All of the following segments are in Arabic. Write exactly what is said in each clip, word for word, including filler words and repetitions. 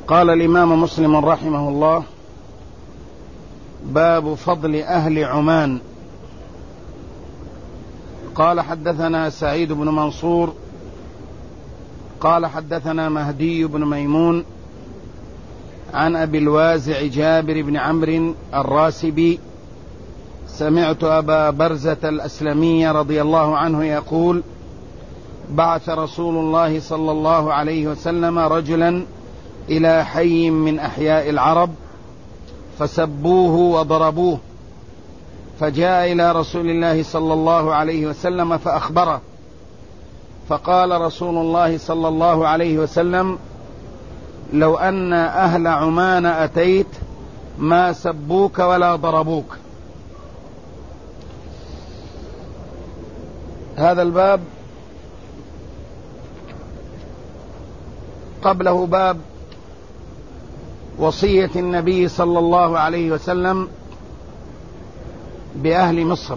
قال الإمام مسلم رحمه الله: باب فضل أهل عمان. قال: حدثنا سعيد بن منصور قال حدثنا مهدي بن ميمون عن أبي الوازع جابر بن عمرو الراسبي: سمعت أبا برزة الأسلمي رضي الله عنه يقول: بعث رسول الله صلى الله عليه وسلم رجلا إلى حي من أحياء العرب فسبوه وضربوه، فجاء إلى رسول الله صلى الله عليه وسلم فأخبره، فقال رسول الله صلى الله عليه وسلم: لو أن أهل عمان أتيت ما سبوك ولا ضربوك. هذا الباب قبله باب وصية النبي صلى الله عليه وسلم بأهل مصر.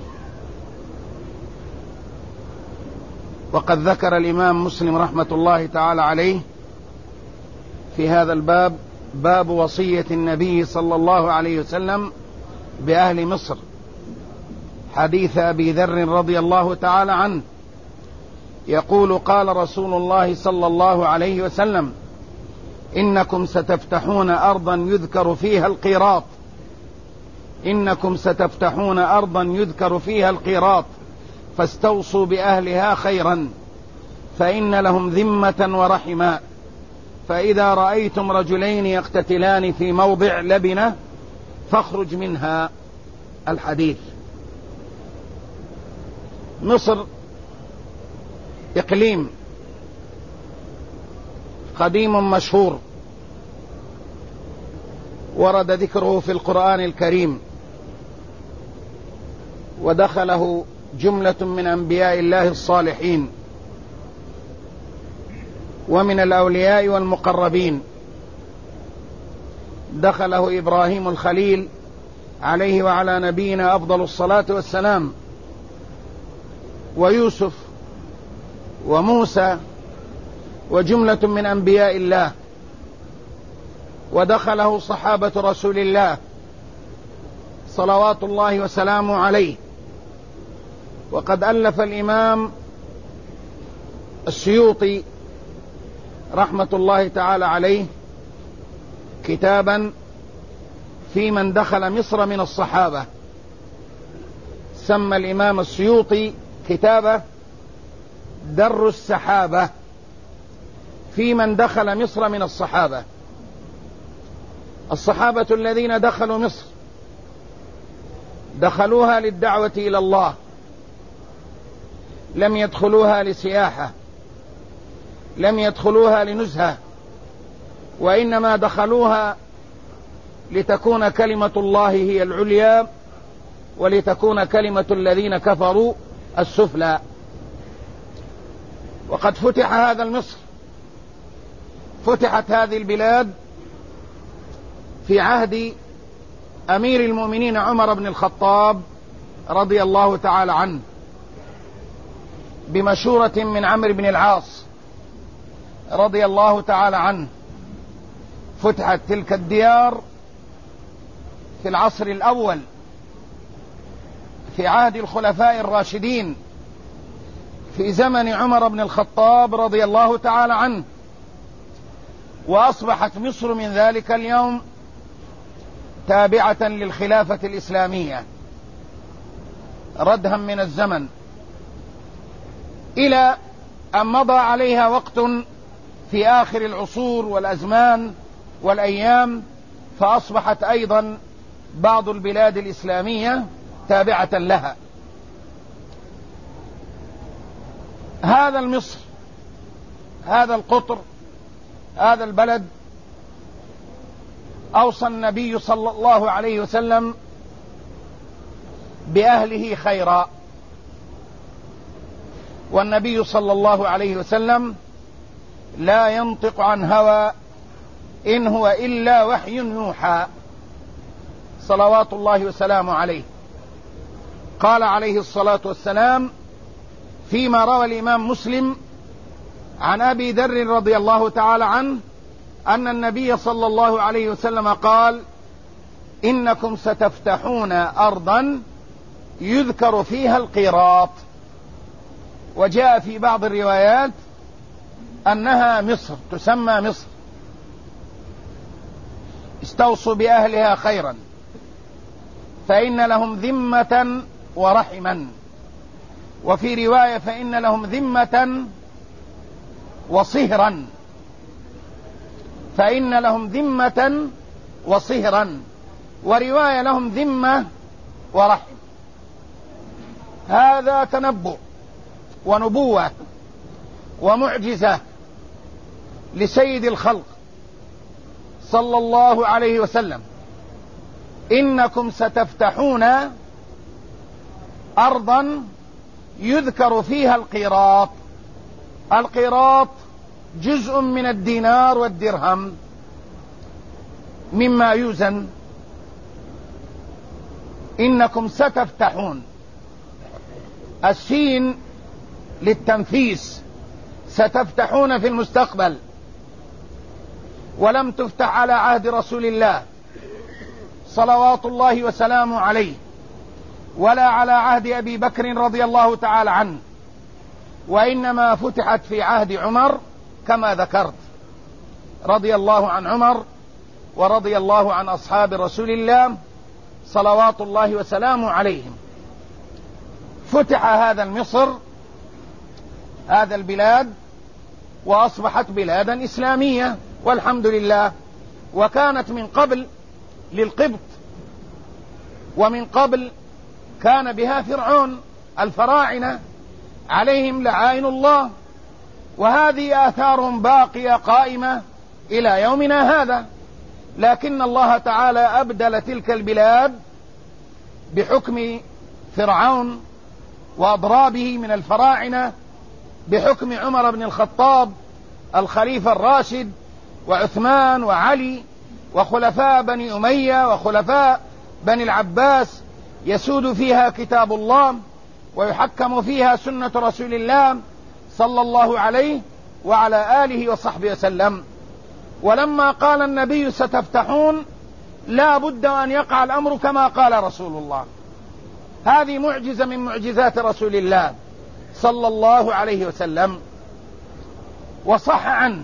وقد ذكر الإمام مسلم رحمة الله تعالى عليه في هذا الباب باب وصية النبي صلى الله عليه وسلم بأهل مصر، حديث أبي ذر رضي الله تعالى عنه يقول: قال رسول الله صلى الله عليه وسلم: إنكم ستفتحون أرضا يذكر فيها القيراط إنكم ستفتحون أرضا يذكر فيها القيراط فاستوصوا بأهلها خيرا، فإن لهم ذمة ورحما، فإذا رأيتم رجلين يقتتلان في موضع لبنة فاخرج منها. الحديث. مصر إقليم قديم مشهور ورد ذكره في القرآن الكريم، ودخله جملة من أنبياء الله الصالحين ومن الأولياء والمقربين. دخله إبراهيم الخليل عليه وعلى نبينا أفضل الصلاة والسلام، ويوسف وموسى وجملة من أنبياء الله، ودخله صحابة رسول الله صلوات الله وسلامه عليه. وقد ألف الإمام السيوطي رحمة الله تعالى عليه كتابا في من دخل مصر من الصحابة. سمى الإمام السيوطي كتابه در السحابة في من دخل مصر من الصحابة. الصحابة الذين دخلوا مصر دخلوها للدعوة إلى الله، لم يدخلوها لسياحة، لم يدخلوها لنزهة، وإنما دخلوها لتكون كلمة الله هي العليا ولتكون كلمة الذين كفروا السفلى. وقد فتح هذا المصر فتحت هذه البلاد في عهد أمير المؤمنين عمر بن الخطاب رضي الله تعالى عنه بمشورة من عمرو بن العاص رضي الله تعالى عنه. فتحت تلك الديار في العصر الأول في عهد الخلفاء الراشدين في زمن عمر بن الخطاب رضي الله تعالى عنه، وأصبحت مصر من ذلك اليوم تابعة للخلافة الإسلامية ردها من الزمن، إلى أن مضى عليها وقت في آخر العصور والأزمان والأيام، فأصبحت أيضا بعض البلاد الإسلامية تابعة لها. هذا المصر، هذا القطر، هذا البلد أوصى النبي صلى الله عليه وسلم بأهله خيرا، والنبي صلى الله عليه وسلم لا ينطق عن هوى إن هو إلا وحي يوحى صلوات الله وسلامه عليه. قال عليه الصلاة والسلام فيما روى الإمام مسلم عن أبي ذر رضي الله تعالى عنه أن النبي صلى الله عليه وسلم قال: إنكم ستفتحون أرضا يذكر فيها القيراط. وجاء في بعض الروايات أنها مصر، تسمى مصر. استوصوا بأهلها خيرا فإن لهم ذمة ورحما، وفي رواية فإن لهم ذمة وصهرا، فإن لهم ذمة وصهرا، ورواية لهم ذمة ورحم. هذا تنبؤ ونبوة ومعجزة لسيد الخلق صلى الله عليه وسلم. إنكم ستفتحون أرضا يذكر فيها القيراط. القيراط جزء من الدينار والدرهم مما يوزن. إنكم ستفتحون، السين للتنفيس، ستفتحون في المستقبل، ولم تفتح على عهد رسول الله صلوات الله وسلامه عليه، ولا على عهد أبي بكر رضي الله تعالى عنه، وإنما فتحت في عهد عمر كما ذكرت، رضي الله عن عمر ورضي الله عن أصحاب رسول الله صلوات الله وسلامه عليهم. فتح هذا مصر، هذا البلاد، وأصبحت بلادا إسلامية والحمد لله. وكانت من قبل للقبط، ومن قبل كان بها فرعون الفراعنة عليهم لعائن الله، وهذه آثارهم باقية قائمة إلى يومنا هذا. لكن الله تعالى أبدل تلك البلاد بحكم فرعون وأضرابه من الفراعنة، بحكم عمر بن الخطاب الخليفة الراشد، وعثمان وعلي وخلفاء بني أمية وخلفاء بني العباس، يسود فيها كتاب الله ويحكم فيها سنة رسول الله صلى الله عليه وعلى آله وصحبه وسلم. ولما قال النبي ستفتحون، لا بد أن يقع الأمر كما قال رسول الله. هذه معجزة من معجزات رسول الله صلى الله عليه وسلم. وصح عنه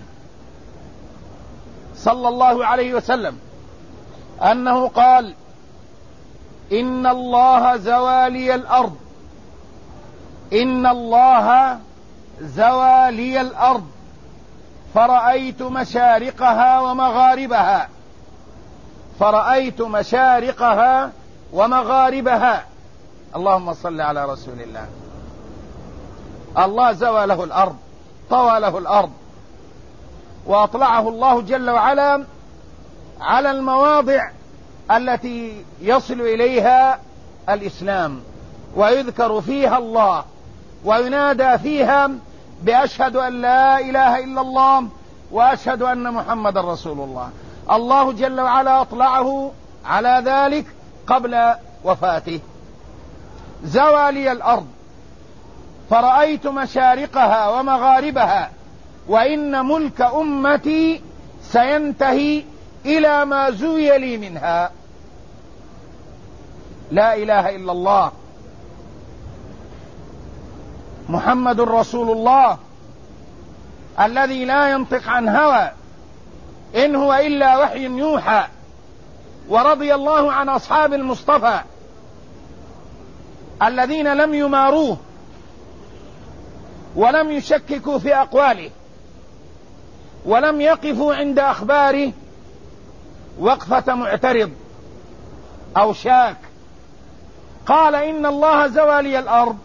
صلى الله عليه وسلم أنه قال: إن الله زوالي الأرض، إن الله زوالي الأرض فرأيت مشارقها ومغاربها، فرأيت مشارقها ومغاربها. اللهم صل على رسول الله. الله زوى له الأرض، طوى له الأرض، وأطلعه الله جل وعلا على المواضع التي يصل إليها الإسلام، ويذكر فيها الله، وينادى فيها بأشهد أن لا إله إلا الله وأشهد أن محمد رسول الله. الله جل وعلا أطلعه على ذلك قبل وفاته. زوالي الأرض فرأيت مشارقها ومغاربها، وإن ملك أمتي سينتهي إلى ما زوي لي منها. لا إله إلا الله محمد رسول الله الذي لا ينطق عن هوى، إن هو إلا وحي يوحى. ورضي الله عن أصحاب المصطفى الذين لم يماروه ولم يشككوا في أقواله، ولم يقفوا عند أخباره وقفة معترض أو شاك. قال: إن الله زوالي الأرض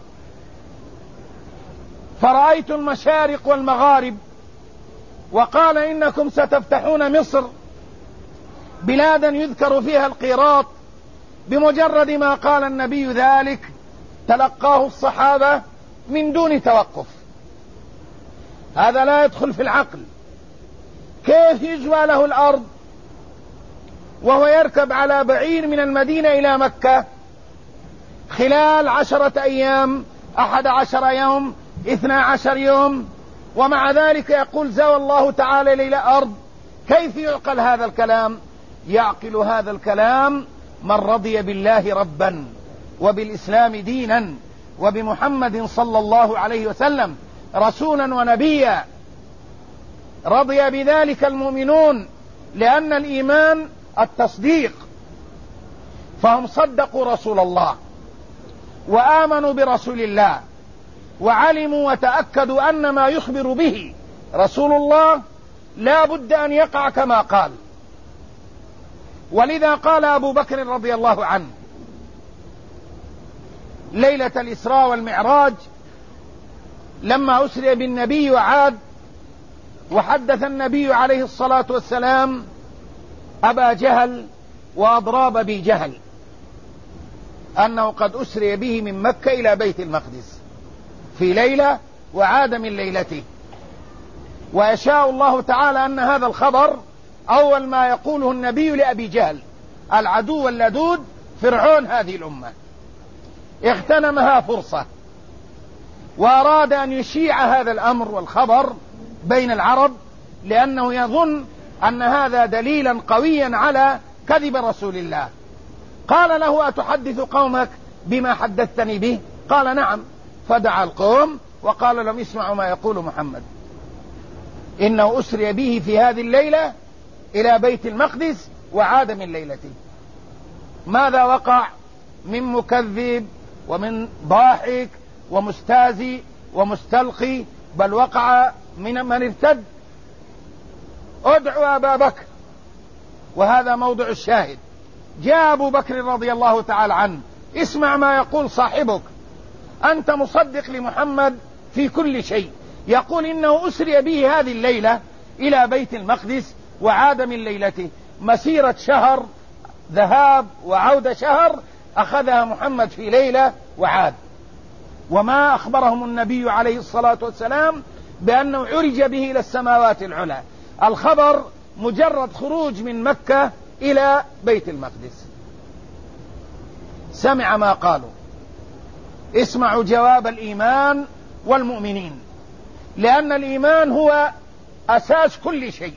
فرأيت المشارق والمغارب، وقال: إنكم ستفتحون مصر بلادا يذكر فيها القيراط. بمجرد ما قال النبي ذلك تلقاه الصحابة من دون توقف. هذا لا يدخل في العقل. كيف يزوى له الأرض وهو يركب على بعير من المدينة إلى مكة خلال عشرة أيام، أحد عشر يوم، اثنا عشر يوم، ومع ذلك يقول زوى الله تعالى إلى الأرض؟ كيف يعقل هذا الكلام؟ يعقل هذا الكلام من رضي بالله ربا وبالإسلام دينا وبمحمد صلى الله عليه وسلم رسولا ونبيا. رضي بذلك المؤمنون، لأن الإيمان التصديق، فهم صدقوا رسول الله وآمنوا برسول الله، وعلموا وتأكدوا أن ما يخبر به رسول الله لا بد أن يقع كما قال. ولذا قال أبو بكر رضي الله عنه ليلة الإسراء والمعراج لما أسري بالنبي وعاد، وحدث النبي عليه الصلاة والسلام أبا جهل وأضراب أبي جهل أنه قد أسري به من مكة إلى بيت المقدس في ليلة وعاد من ليلته. ويشاء الله تعالى أن هذا الخبر أول ما يقوله النبي لأبي جهل العدو اللدود فرعون هذه الأمة، اغتنمها فرصة وأراد أن يشيع هذا الأمر والخبر بين العرب، لأنه يظن أن هذا دليلا قويا على كذب رسول الله. قال له أتحدث قومك بما حدثتني به؟ قال نعم. فدعا القوم وقال لهم اسمعوا ما يقول محمد، إنه أسري به في هذه الليلة إلى بيت المقدس وعاد من ليلته. ماذا وقع من مكذب ومن ضاحك ومستازي ومستلقي؟ بل وقع من من ارتد. ادعوا أبا بكر، وهذا موضع الشاهد. جاء أبو بكر رضي الله تعالى عنه، اسمع ما يقول صاحبك، أنت مصدق لمحمد في كل شيء، يقول إنه أسري به هذه الليلة إلى بيت المقدس وعاد من ليلته، مسيرة شهر ذهاب وعودة شهر أخذها محمد في ليلة وعاد. وما أخبرهم النبي عليه الصلاة والسلام بأنه عرج به إلى السماوات العلى، الخبر مجرد خروج من مكة إلى بيت المقدس. سمع ما قالوا. اسمعوا جواب الإيمان والمؤمنين، لأن الإيمان هو أساس كل شيء،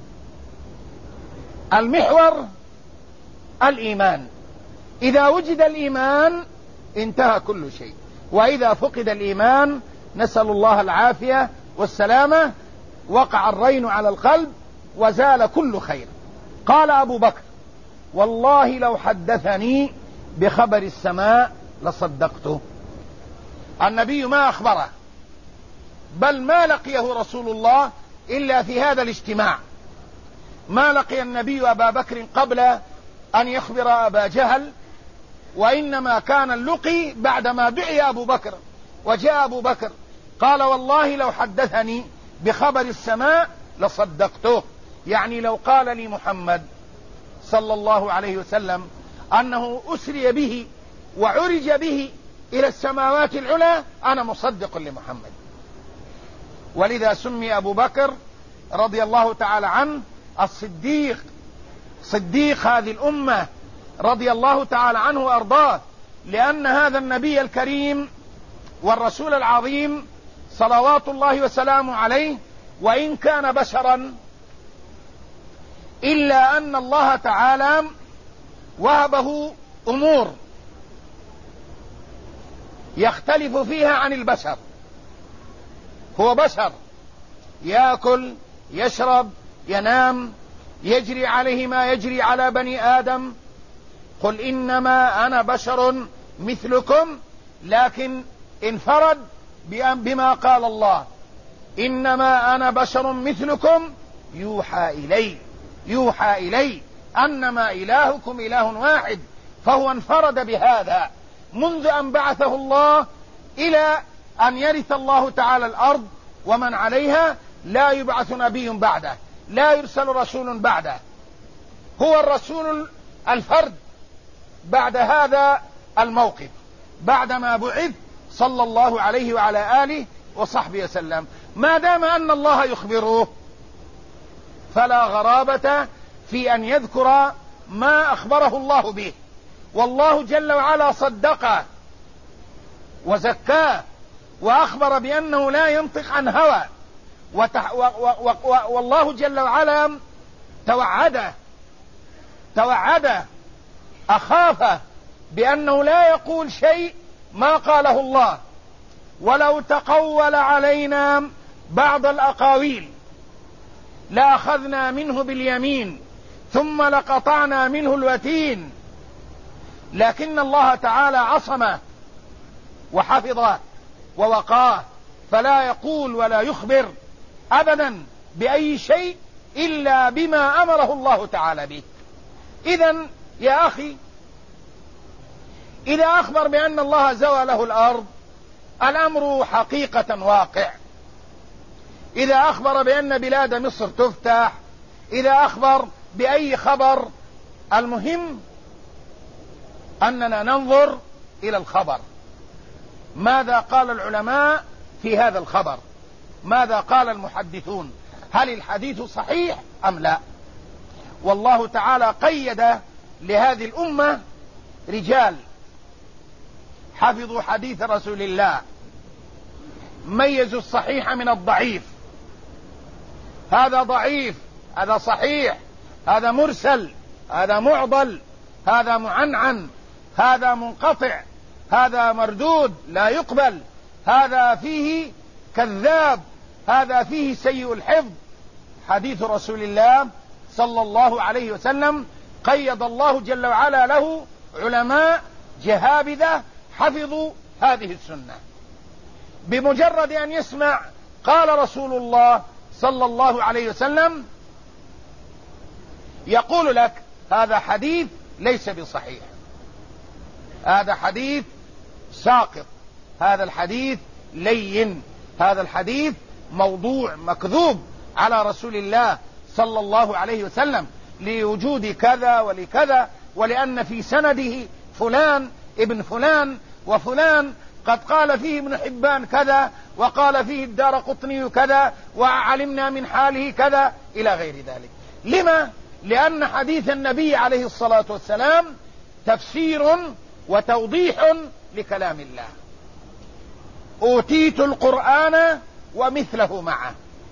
المحور الإيمان. إذا وجد الإيمان انتهى كل شيء، وإذا فقد الإيمان نسأل الله العافية والسلامة وقع الرين على القلب وزال كل خير. قال أبو بكر والله لو حدثني بخبر السماء لصدقته. النبي ما أخبره، بل ما لقيه رسول الله إلا في هذا الاجتماع. ما لقي النبي أبا بكر قبل أن يخبر أبا جهل، وإنما كان اللقي بعدما دعي أبو بكر وجاء أبو بكر قال والله لو حدثني بخبر السماء لصدقته. يعني لو قال لي محمد صلى الله عليه وسلم أنه أسري به وعرج به إلى السماوات العلى أنا مصدق لمحمد. ولذا سمي أبو بكر رضي الله تعالى عنه الصديق، صديق هذه الأمة رضي الله تعالى عنه وأرضاه، لأن هذا النبي الكريم والرسول العظيم صلوات الله وسلامه عليه وإن كان بشرا إلا أن الله تعالى وهبه أمور يختلف فيها عن البشر. هو بشر، يأكل يشرب ينام، يجري عليه ما يجري على بني آدم. قل إنما أنا بشر مثلكم، لكن انفرد بما قال الله إنما أنا بشر مثلكم يوحى إلي يوحى إلي أنما إلهكم إله واحد. فهو انفرد بهذا منذ أن بعثه الله إلى أن يرث الله تعالى الأرض ومن عليها. لا يبعث نبي بعده، لا يرسل رسول بعده، هو الرسول الفرد بعد هذا الموقف، بعدما بعث صلى الله عليه وعلى آله وصحبه وسلم. ما دام أن الله يخبره فلا غرابة في أن يذكر ما أخبره الله به، والله جل وعلا صدقه وزكاه وأخبر بأنه لا ينطق عن هوى. وتح و و و والله جل وعلا توعده توعده أخافه بأنه لا يقول شيء ما قاله الله، ولو تقول علينا بعض الأقاويل لأخذنا منه باليمين ثم لقطعنا منه الوتين، لكن الله تعالى عصمه وحفظه ووقاه، فلا يقول ولا يخبر أبدا بأي شيء إلا بما أمره الله تعالى به. إذن يا أخي، إذا أخبر بأن الله زوى له الأرض الأمر حقيقة واقع، إذا أخبر بأن بلاد مصر تفتح، إذا أخبر بأي خبر، المهم أننا ننظر إلى الخبر، ماذا قال العلماء في هذا الخبر، ماذا قال المحدثون، هل الحديث صحيح أم لا. والله تعالى قيد لهذه الأمة رجال حفظوا حديث رسول الله، ميزوا الصحيح من الضعيف، هذا ضعيف، هذا صحيح، هذا مرسل، هذا معضل، هذا معنعن، هذا منقطع، هذا مردود لا يقبل، هذا فيه كذاب، هذا فيه سيء الحفظ. حديث رسول الله صلى الله عليه وسلم قيد الله جل وعلا له علماء جهابذة حفظوا هذه السنة، بمجرد أن يسمع قال رسول الله صلى الله عليه وسلم يقول لك هذا حديث ليس بصحيح، هذا حديث ساقط، هذا الحديث لين، هذا الحديث موضوع مكذوب على رسول الله صلى الله عليه وسلم لوجود كذا ولكذا، ولأن في سنده فلان ابن فلان وفلان قد قال فيه ابن حبان كذا، وقال فيه الدارقطني كذا، وعلمنا من حاله كذا إلى غير ذلك. لما؟ لأن حديث النبي عليه الصلاة والسلام تفسير وتوضيح لكلام الله. أوتيت القرآن ومثله معه،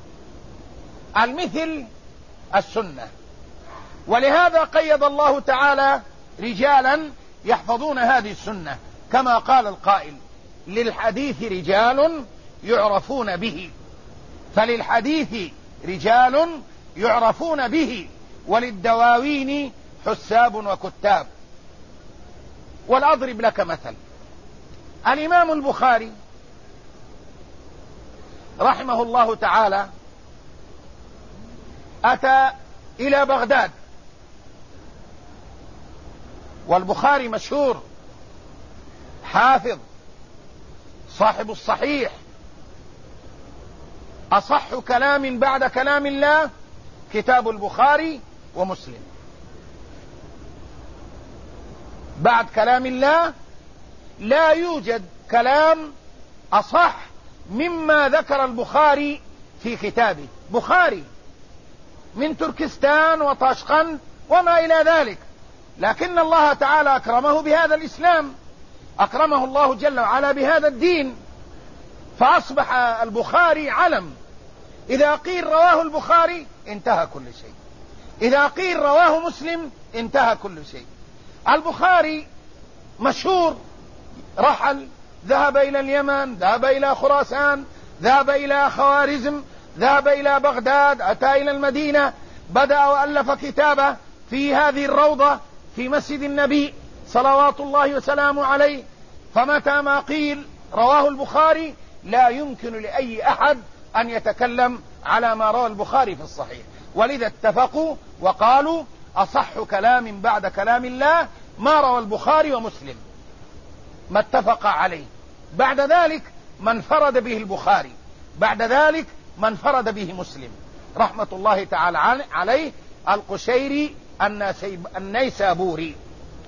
المثل السنة، ولهذا قيد الله تعالى رجالا يحفظون هذه السنة، كما قال القائل للحديث رجال يعرفون به، فللحديث رجال يعرفون به، وللدواوين حساب وكتاب. ولأضرب لك مثل، الإمام البخاري رحمه الله تعالى أتى إلى بغداد، والبخاري مشهور حافظ صاحب الصحيح، أصح كلام بعد كلام الله كتاب البخاري ومسلم، بعد كلام الله لا يوجد كلام أصح مما ذكر البخاري في كتابه. بخاري من تركستان وطاشقند وما إلى ذلك، لكن الله تعالى أكرمه بهذا الإسلام، أكرمه الله جل وعلا بهذا الدين، فأصبح البخاري علم. إذا قيل رواه البخاري انتهى كل شيء، إذا قيل رواه مسلم انتهى كل شيء. البخاري مشهور، رحل، ذهب إلى اليمن، ذهب إلى خراسان، ذهب إلى خوارزم، ذهب إلى بغداد، أتى إلى المدينة، بدأ وألف كتابه في هذه الروضة في مسجد النبي صلوات الله وسلامه عليه. فمتى ما قيل رواه البخاري لا يمكن لأي أحد أن يتكلم على ما روى البخاري في الصحيح، ولذا اتفقوا وقالوا أصح كلام بعد كلام الله ما روى البخاري ومسلم، ما اتفق عليه. بعد ذلك ما انفرد به البخاري، بعد ذلك ما انفرد به مسلم رحمة الله تعالى عليه، القشيري النيسابوري.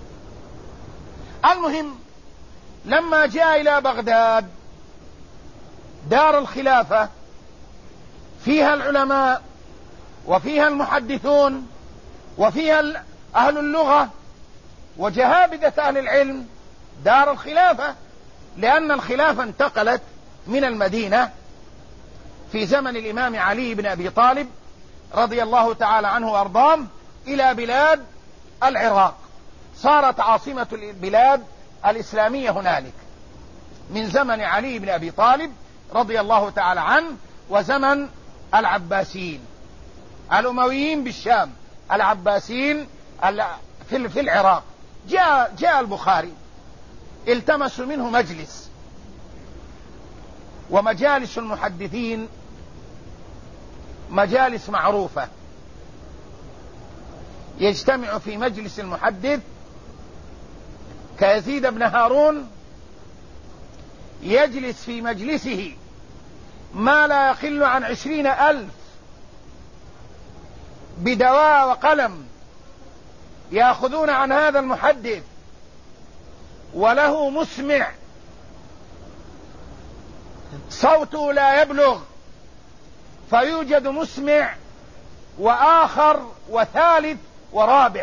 المهم لما جاء إلى بغداد دار الخلافة فيها العلماء وفيها المحدثون وفيها أهل اللغة وجهابذة أهل العلم، دار الخلافة، لأن الخلافة انتقلت من المدينة في زمن الإمام علي بن أبي طالب رضي الله تعالى عنه وأرضاه إلى بلاد العراق، صارت عاصمة البلاد الإسلامية هنالك من زمن علي بن أبي طالب رضي الله تعالى عنه وزمن العباسيين. الأمويين بالشام، العباسيين في العراق. جاء, جاء البخاري، التمسوا منه مجلس، ومجالس المحدثين مجالس معروفة، يجتمع في مجلس المحدث كيزيد بن هارون، يجلس في مجلسه ما لا يقل عن عشرين ألف بدواء وقلم يأخذون عن هذا المحدث، وله مسمع صوته لا يبلغ، فيوجد مسمع وآخر وثالث ورابع.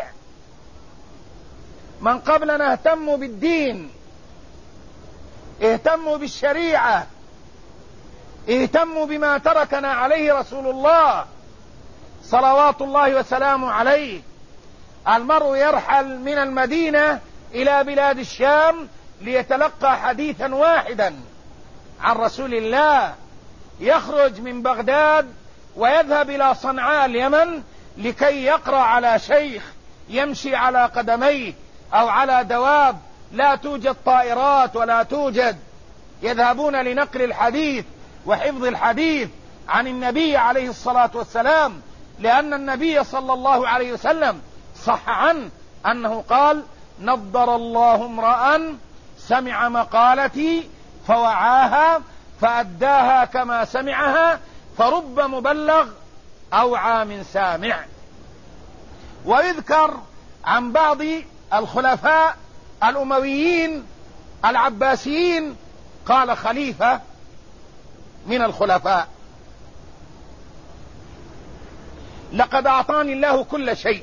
من قبلنا اهتموا بالدين، اهتموا بالشريعة، اهتموا بما تركنا عليه رسول الله صلوات الله وسلامه عليه. المرء يرحل من المدينة إلى بلاد الشام ليتلقى حديثا واحدا عن رسول الله، يخرج من بغداد ويذهب إلى صنعاء اليمن لكي يقرأ على شيخ يمشي على قدميه أو على دواب، لا توجد طائرات ولا توجد، يذهبون لنقل الحديث وحفظ الحديث عن النبي عليه الصلاة والسلام، لأن النبي صلى الله عليه وسلم صح عنه أنه قال: نضر الله امرأ سمع مقالتي فوعاها فأداها كما سمعها، فرب مبلغ أوعى من سامع. ويذكر عن بعض الخلفاء الأمويين العباسيين قال خليفة من الخلفاء: لقد أعطاني الله كل شيء،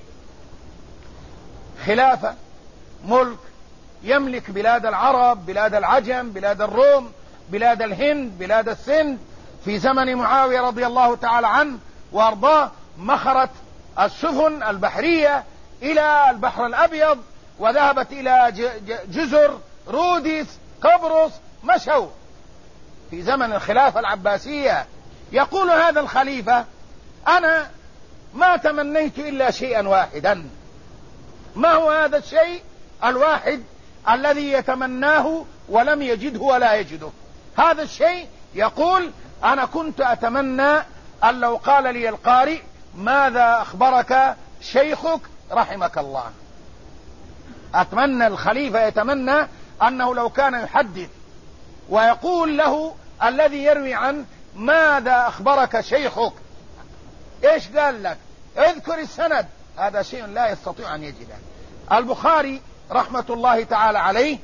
خلافة، ملك، يملك بلاد العرب، بلاد العجم، بلاد الروم، بلاد الهند، بلاد السند. في زمن معاوية رضي الله تعالى عنه وارضاه مخرت السفن البحرية إلى البحر الأبيض، وذهبت إلى جزر روديس، قبرص، مشوا في زمن الخلافة العباسية. يقول هذا الخليفة: أنا ما تمنيت إلا شيئا واحدا. ما هو هذا الشيء الواحد الذي يتمناه ولم يجده ولا يجده؟ هذا الشيء يقول: أنا كنت أتمنى أن لو قال لي القارئ: ماذا أخبرك شيخك رحمك الله. أتمنى، الخليفة يتمنى أنه لو كان يحدث ويقول له الذي يروي عنه: ماذا أخبرك شيخك، إيش قال لك، اذكر السند. هذا شيء لا يستطيع أن يجده. البخاري رحمة الله تعالى عليه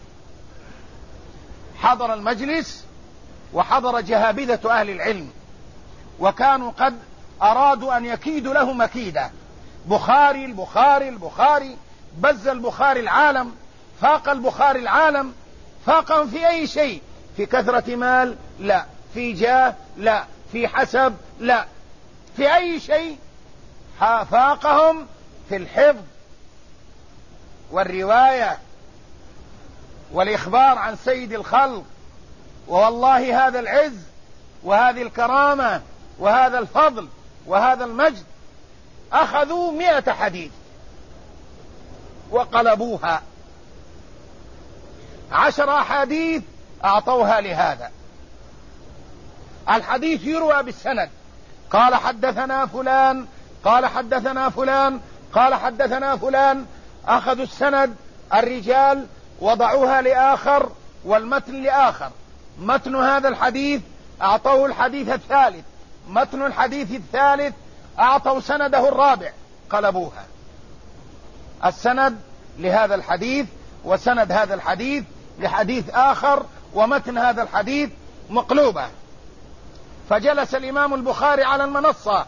حضر المجلس، وحضر جهابذة أهل العلم، وكانوا قد أرادوا أن يكيدوا له مكيدة. بخاري البخاري البخاري بز البخاري العالم، فاق البخاري العالم. فاقهم في أي شيء؟ في كثرة مال؟ لا. في جاه؟ لا. في حسب؟ لا. في أي شيء؟ فاقهم في الحفظ والرواية والإخبار عن سيد الخلق. ووالله هذا العز وهذه الكرامة وهذا الفضل وهذا المجد أخذوا مئة حديث وقلبوها، عشر أحاديث أعطوها لهذا. الحديث يروى بالسند، قال حدثنا فلان، قال حدثنا فلان، قال حدثنا فلان. أخذوا السند، الرجال وضعوها لآخر والمتن لآخر. متن هذا الحديث أعطوه الحديث الثالث، متن الحديث الثالث أعطوا سنده الرابع، قلبوها. السند لهذا الحديث وسند هذا الحديث لحديث آخر، ومتن هذا الحديث مقلوبة. فجلس الإمام البخاري على المنصة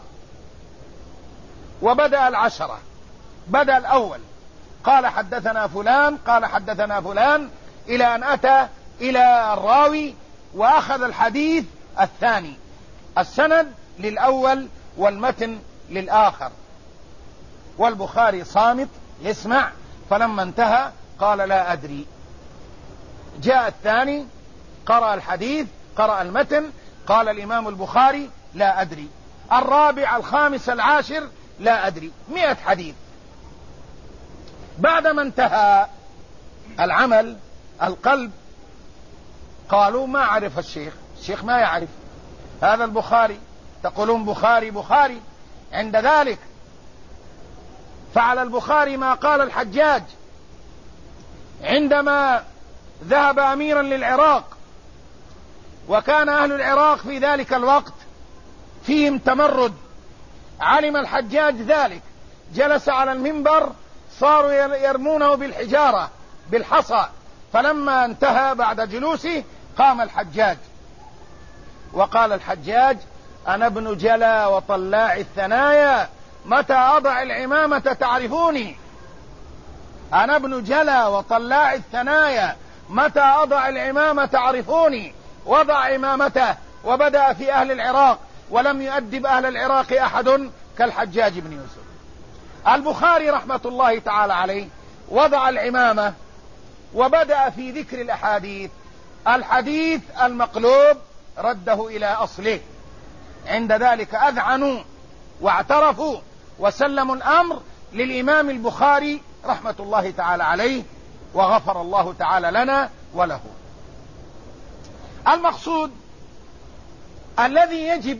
وبدأ العشرة. بدأ الأول قال حدثنا فلان، قال حدثنا فلان، إلى أن أتى إلى الراوي وأخذ الحديث الثاني. السند للأول والمتن للآخر، والبخاري صامت يسمع، فلما انتهى قال لا أدري. جاء الثاني قرأ الحديث، قرأ المتن، قال الإمام البخاري لا أدري. الرابع، الخامس، العاشر لا أدري. مئة حديث. بعدما انتهى العمل القلب قالوا ما عرف الشيخ، الشيخ ما يعرف هذا البخاري، تقولون بخاري بخاري. عند ذلك فعل البخاري ما قال الحجاج عندما ذهب أميرا للعراق، وكان أهل العراق في ذلك الوقت فيهم تمرد. علم الحجاج ذلك، جلس على المنبر، صاروا يرمونه بالحجارة بالحصى، فلما انتهى بعد جلوسه قام الحجاج وقال الحجاج أنا ابن جلا وطلاع الثنايا، متى أضع العمامة تعرفوني. أنا ابن جلا وطلاع الثنايا، متى أضع العمامة تعرفوني. وضع عمامته وبدأ في أهل العراق، ولم يؤدب أهل العراق أحد كالحجاج بن يوسف. البخاري رحمة الله تعالى عليه وضع العمامة وبدأ في ذكر الأحاديث. الحديث المقلوب رده إلى أصله. عند ذلك أذعنوا واعترفوا وسلموا الأمر للإمام البخاري رحمة الله تعالى عليه، وغفر الله تعالى لنا وله. المقصود الذي يجب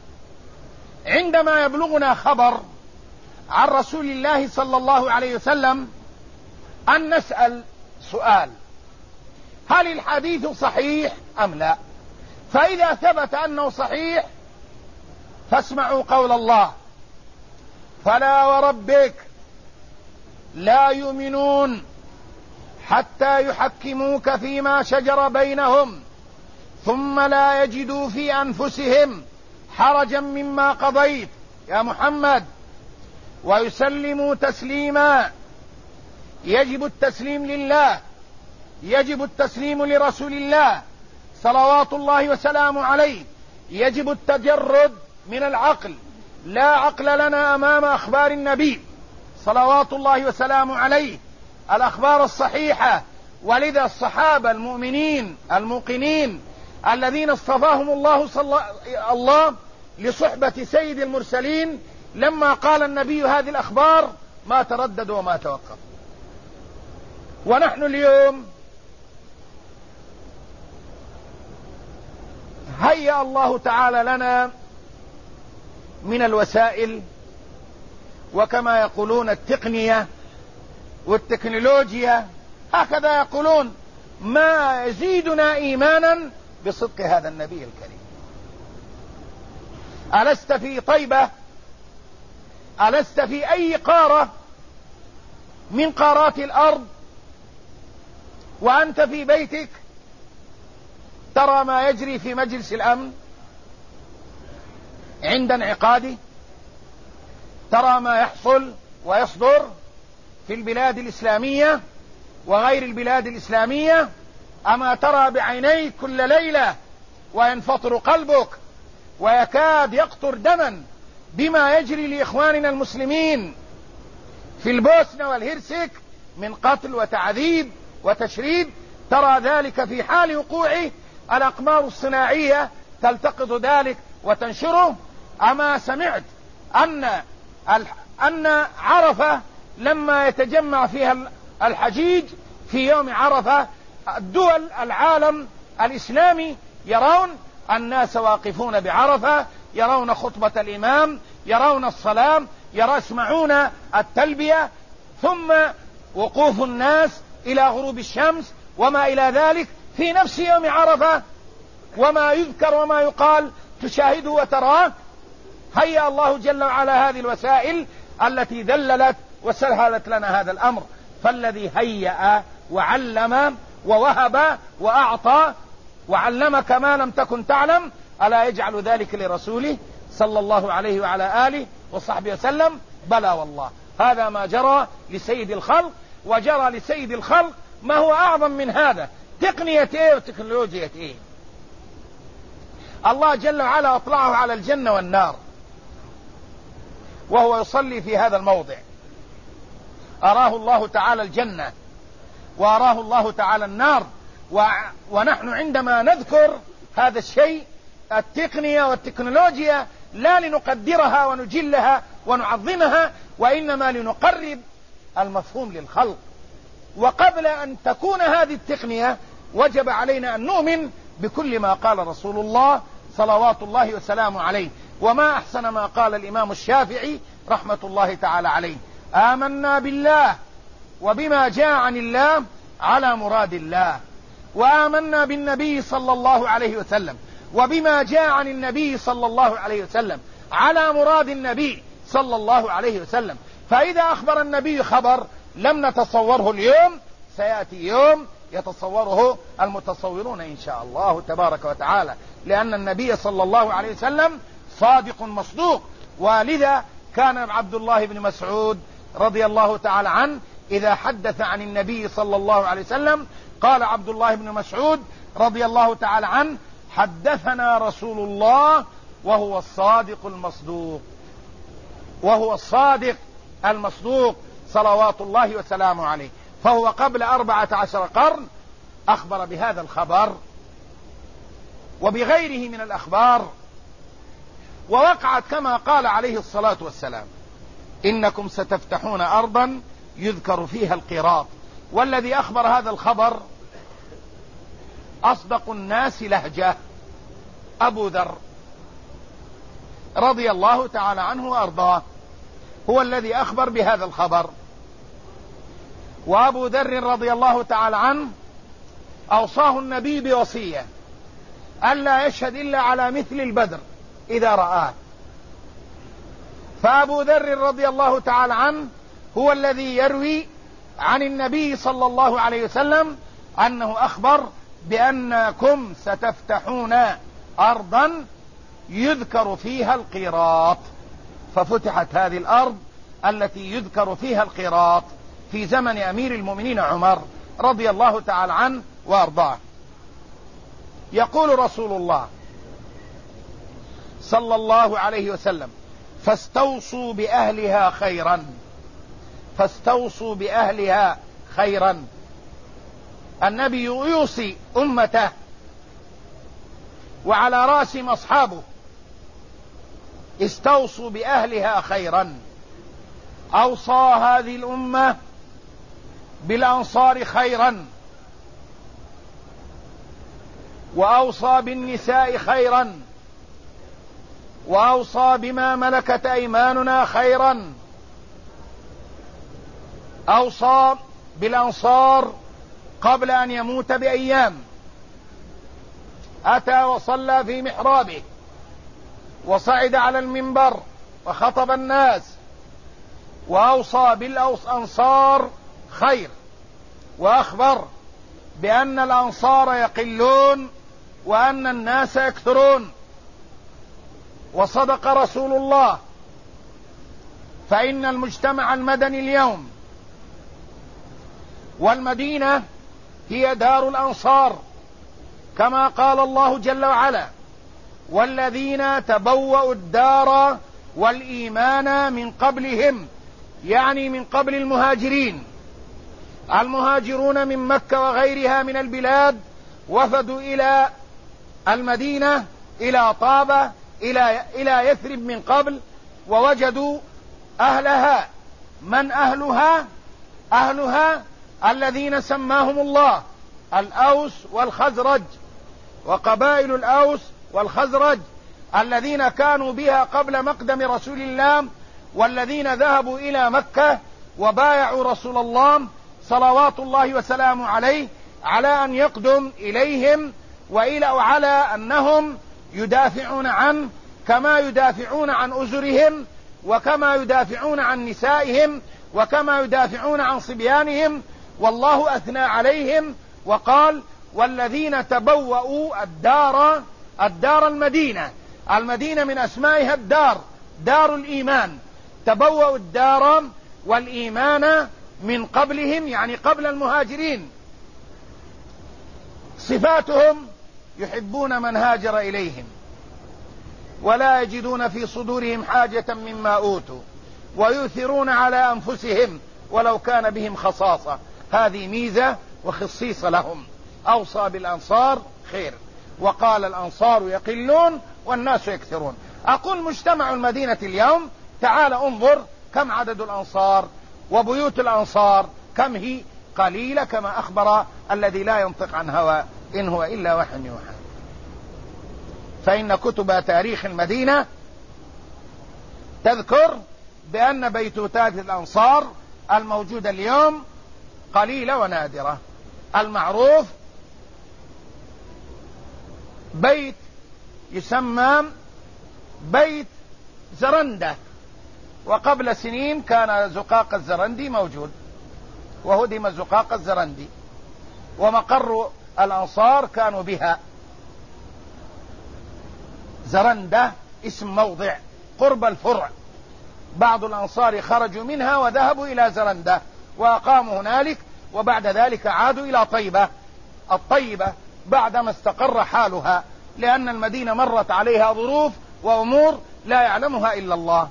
عندما يبلغنا خبر عن رسول الله صلى الله عليه وسلم أن نسأل سؤال: هل الحديث صحيح أم لا؟ فإذا ثبت أنه صحيح فاسمعوا قول الله: فلا وربك لا يؤمنون حتى يحكموك فيما شجر بينهم ثم لا يجدوا في أنفسهم حرجا مما قضيت يا محمد ويسلموا تسليما. يجب التسليم لله، يجب التسليم لرسول الله صلوات الله وسلامه عليه، يجب التجرد من العقل، لا عقل لنا أمام أخبار النبي صلوات الله وسلامه عليه، الأخبار الصحيحة. ولذا الصحابة المؤمنين الموقنين الذين اصطفاهم الله, صلى الله لصحبة سيد المرسلين، لما قال النبي هذه الأخبار ما تردد وما توقف. ونحن اليوم هيأ الله تعالى لنا من الوسائل، وكما يقولون التقنية والتكنولوجيا، هكذا يقولون، ما يزيدنا إيمانا بصدق هذا النبي الكريم. ألست في طيبة، ألست في أي قارة من قارات الأرض وأنت في بيتك ترى ما يجري في مجلس الأمن عند انعقاده، ترى ما يحصل ويصدر في البلاد الإسلامية وغير البلاد الإسلامية؟ أما ترى بعينيك كل ليلة وينفطر قلبك ويكاد يقطر دما بما يجري لإخواننا المسلمين في البوسنة والهرسك من قتل وتعذيب وتشريد؟ ترى ذلك في حال وقوعه، الأقمار الصناعية تلتقط ذلك وتنشره. أما سمعت أن أن عرفة لما يتجمع فيها الحجيج في يوم عرفة، الدول العالم الإسلامي يرون الناس واقفون بعرفة، يرون خطبة الإمام، يرون الصلاة، يسمعون التلبية، ثم وقوف الناس إلى غروب الشمس وما إلى ذلك في نفس يوم عرفة، وما يذكر وما يقال تشاهده وتراه. هيا الله جل وعلا هذه الوسائل التي ذللت وسهلت لنا هذا الأمر. فالذي هيأ وعلم ووهب وأعطى وعلمك ما لم تكن تعلم، ألا يجعل ذلك لرسوله صلى الله عليه وعلى آله وصحبه وسلم؟ بلى والله، هذا ما جرى لسيد الخلق، وجرى لسيد الخلق ما هو أعظم من هذا. تقنية ايه وتكنولوجيا ايه؟ الله جل وعلا أطلعه على الجنة والنار، وهو يصلي في هذا الموضع، أراه الله تعالى الجنة وأراه الله تعالى النار. ونحن عندما نذكر هذا الشيء التقنية والتكنولوجيا لا لنقدرها ونجلها ونعظمها، وإنما لنقرب المفهوم للخلق. وقبل أن تكون هذه التقنية وجب علينا أن نؤمن بكل ما قال رسول الله صلوات الله وسلامه عليه. وما أحسن ما قال الإمام الشافعي رحمة الله تعالى عليه: آمنا بالله وبما جاء عن الله على مراد الله، وآمنا بالنبي صلى الله عليه وسلم وبما جاء عن النبي صلى الله عليه وسلم على مراد النبي صلى الله عليه وسلم. فإذا أخبر النبي خبر لم نتصوره اليوم، سيأتي يوم يتصوره المتصورون إن شاء الله تبارك وتعالى، لأن النبي صلى الله عليه وسلم صادق مصدوق. ولذا كان عبد الله بن مسعود رضي الله تعالى عنه إذا حدث عن النبي صلى الله عليه وسلم قال عبد الله بن مسعود رضي الله تعالى عنه: حدثنا رسول الله وهو الصادق المصدوق، وهو الصادق المصدوق صلوات الله وسلامه عليه. فهو قبل أربعة عشر قرن أخبر بهذا الخبر وبغيره من الأخبار، ووقعت كما قال عليه الصلاة والسلام: إنكم ستفتحون أرضا يذكر فيها القراط. والذي أخبر هذا الخبر أصدق الناس لهجة أبو ذر رضي الله تعالى عنه وأرضاه، هو الذي أخبر بهذا الخبر. وأبو ذر رضي الله تعالى عنه أوصاه النبي بوصية ألا يشهد إلا على مثل البدر إذا رآه. فأبو ذر رضي الله تعالى عنه هو الذي يروي عن النبي صلى الله عليه وسلم أنه أخبر بأنكم ستفتحون أرضا يذكر فيها القراط. ففتحت هذه الأرض التي يذكر فيها القراط في زمن أمير المؤمنين عمر رضي الله تعالى عنه وأرضاه. يقول رسول الله صلى الله عليه وسلم: فاستوصوا بأهلها خيرا، فاستوصوا بأهلها خيرا. النبي يوصي أمته وعلى رأسهم أصحابه: استوصوا بأهلها خيرا. أوصى هذه الأمة بالأنصار خيرا، وأوصى بالنساء خيرا، وأوصى بما ملكت أيماننا خيرا. أوصى بالأنصار قبل أن يموت بأيام، أتى وصلى في محرابه وصعد على المنبر وخطب الناس، وأوصى بالأنصار خير، وأخبر بأن الأنصار يقلون وأن الناس يكثرون. وصدق رسول الله، فإن المجتمع المدني اليوم والمدينة هي دار الأنصار، كما قال الله جل وعلا: والذين تبوأوا الدار والإيمان من قبلهم، يعني من قبل المهاجرين. المهاجرون من مكة وغيرها من البلاد وفدوا إلى المدينة، إلى طابة، إلى إلى يثرب من قبل، ووجدوا أهلها. من أهلها؟ أهلها الذين سماهم الله الأوس والخزرج، وقبائل الأوس والخزرج الذين كانوا بها قبل مقدم رسول الله، والذين ذهبوا إلى مكة وبايعوا رسول الله صلوات الله وسلامه عليه على أن يقدم إليهم، وإلى وعلى أنهم يدافعون عنه كما يدافعون عن أزرهم، وكما يدافعون عن نسائهم، وكما يدافعون عن صبيانهم. والله أثنى عليهم وقال: والذين تبوأوا الدار، الدار المدينة، المدينة من أسمائها الدار، دار الإيمان. تبوأوا الدار والإيمان من قبلهم، يعني قبل المهاجرين. صفاتهم: يحبون من هاجر إليهم ولا يجدون في صدورهم حاجة مما أوتوا ويؤثرون على أنفسهم ولو كان بهم خصاصة. هذه ميزة وخصيصة لهم. أوصى بالأنصار خير، وقال الأنصار يقلون والناس يكثرون. أقول مجتمع المدينة اليوم، تعال انظر كم عدد الأنصار، وبيوت الأنصار كم هي، قليلة كما أخبر الذي لا ينطق عن هوى إن هو إلا وحي يوحى. فإن كتب تاريخ المدينة تذكر بأن بيتوتات الأنصار الموجودة اليوم قليلة ونادرة. المعروف بيت يسمى بيت زرندة، وقبل سنين كان زقاق الزرندي موجود وهدم زقاق الزرندي، ومقر الأنصار كانوا بها. زرندة اسم موضع قرب الفرع، بعض الأنصار خرجوا منها وذهبوا إلى زرندة وأقاموا هنالك، وبعد ذلك عادوا إلى طيبة الطيبة بعدما استقر حالها، لأن المدينة مرت عليها ظروف وأمور لا يعلمها إلا الله.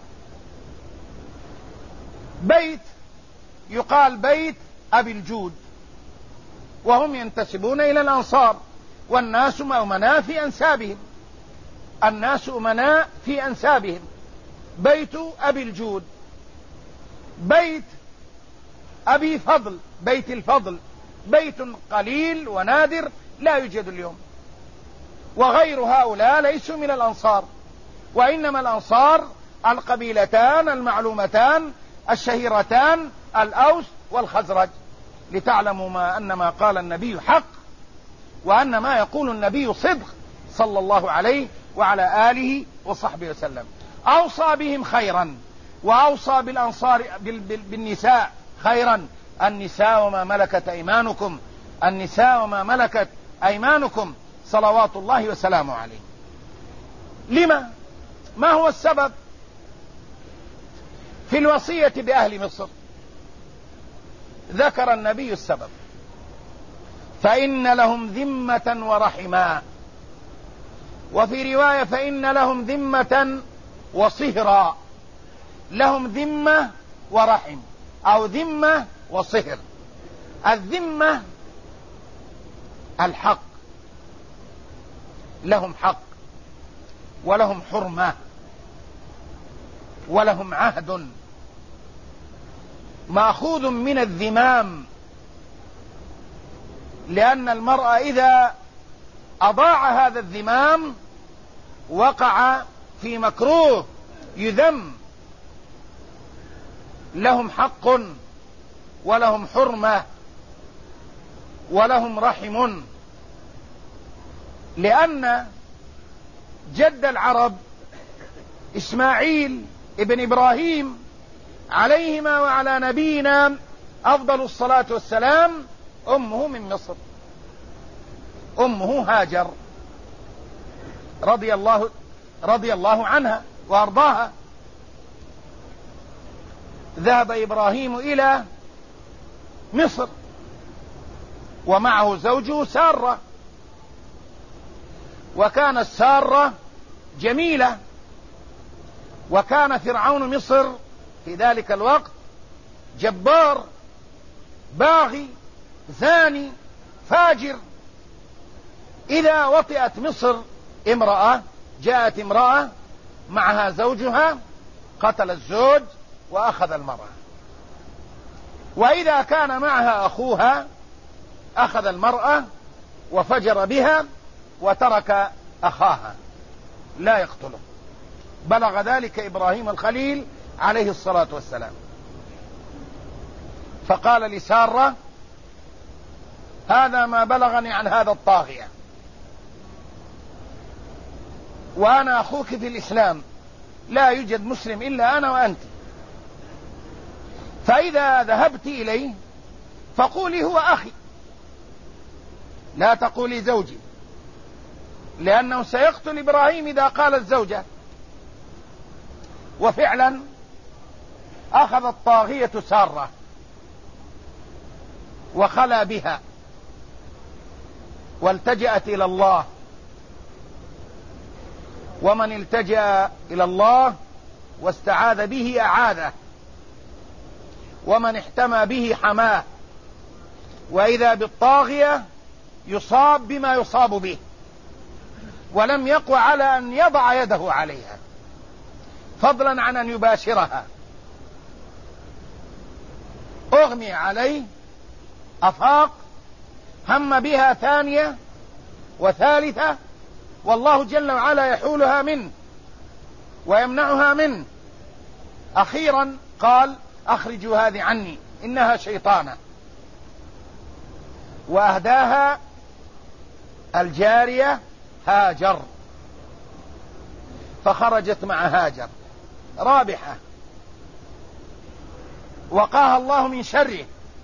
بيت يقال بيت أبي الجود، وهم ينتسبون إلى الأنصار، والناس أمناء في أنسابهم، الناس أمناء في أنسابهم. بيت أبي الجود، بيت أبي فضل، بيت الفضل، بيت قليل ونادر لا يوجد اليوم، وغير هؤلاء ليسوا من الأنصار، وإنما الأنصار القبيلتان المعلومتان الشهيرتان الأوس والخزرج، لتعلموا ما أن ما قال النبي حق، وأن ما يقول النبي صدق صلى الله عليه وعلى آله وصحبه وسلم. أوصى بهم خيرا، وأوصى بالأنصار بالنساء خيرا. النساء وما ملكت أيمانكم، النساء وما ملكت أيمانكم صلوات الله وسلامه عليه. لما؟ ما هو السبب في الوصية بأهل مصر؟ ذكر النبي السبب: فإن لهم ذمة ورحما، وفي رواية فإن لهم ذمة وصهرا. لهم ذمة ورحم، أو ذمة وصهر. الذمة الحق، لهم حق ولهم حرمة ولهم عهد مأخوذ من الذمام، لأن المرء إذا أضاع هذا الذمام وقع في مكروه يذم. لهم حق ولهم حرمة ولهم رحم، لأن جد العرب إسماعيل ابن إبراهيم عليهما وعلى نبينا أفضل الصلاة والسلام أمه من مصر، أمه هاجر رضي الله رضي الله عنها وأرضاها. ذهب إبراهيم إلى مصر ومعه زوجه سارة، وكانت سارة جميلة، وكان فرعون مصر في ذلك الوقت جبار باغي زاني فاجر. إذا وطئت مصر امرأة، جاءت امرأة معها زوجها، قتل الزوج وأخذ المرأة، وإذا كان معها أخوها أخذ المرأة وفجر بها وترك أخاها لا يقتله. بلغ ذلك إبراهيم الخليل عليه الصلاة والسلام، فقال لسارة: هذا ما بلغني عن هذا الطاغية، وأنا أخوك في الإسلام، لا يوجد مسلم إلا أنا وأنت، فإذا ذهبت إليه فقولي هو أخي، لا تقولي زوجي، لأنه سيقتل إبراهيم إذا قال الزوجة. وفعلا أخذ الطاغية سارة وخلى بها والتجأت إلى الله، ومن التجأ إلى الله واستعاذ به أعاذه ومن احتمى به حماه، وإذا بالطاغية يصاب بما يصاب به ولم يقوى على أن يضع يده عليها فضلا عن أن يباشرها. أغمي عليه، أفاق، هم بها ثانية وثالثة، والله جل وعلا يحولها منه ويمنعها منه. أخيرا قال: أخرجوا هذه عني إنها شيطانة. وأهداها الجارية هاجر، فخرجت مع هاجر رابحة، وقاها الله من شره،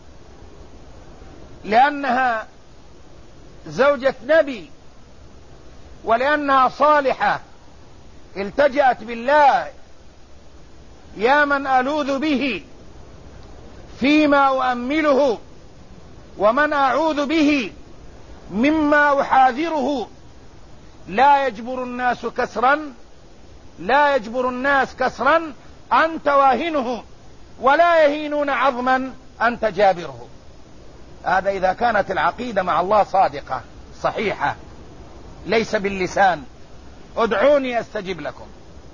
لأنها زوجة نبي ولأنها صالحة التجأت بالله: يا من ألوذ به فيما أؤمله، ومن أعوذ به مما أحاذره. لا يجبر الناس كسرا لا يجبر الناس كسرا أنت واهنه، ولا يهينون عظما أنت جابره. هذا إذا كانت العقيدة مع الله صادقة صحيحة، ليس باللسان: ادعوني أستجب لكم.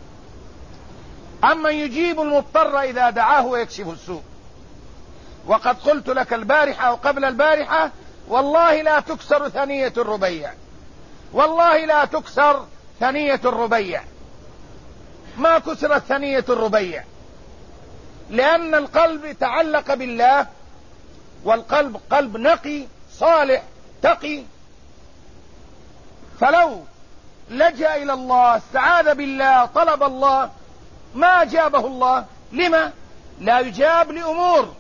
أما يجيب المضطر إذا دعاه ويكشف السوء. وقد قلت لك البارحة أو قبل البارحة: والله لا تكسر ثنية الربيع، والله لا تكسر ثنية الربيع. ما كسرت ثنية الربيع لأن القلب تعلق بالله، والقلب قلب نقي صالح تقي، فلو لجأ إلى الله، استعاذ بالله، طلب الله، ما أجابه الله. لما لا يجاب؟ لأمور.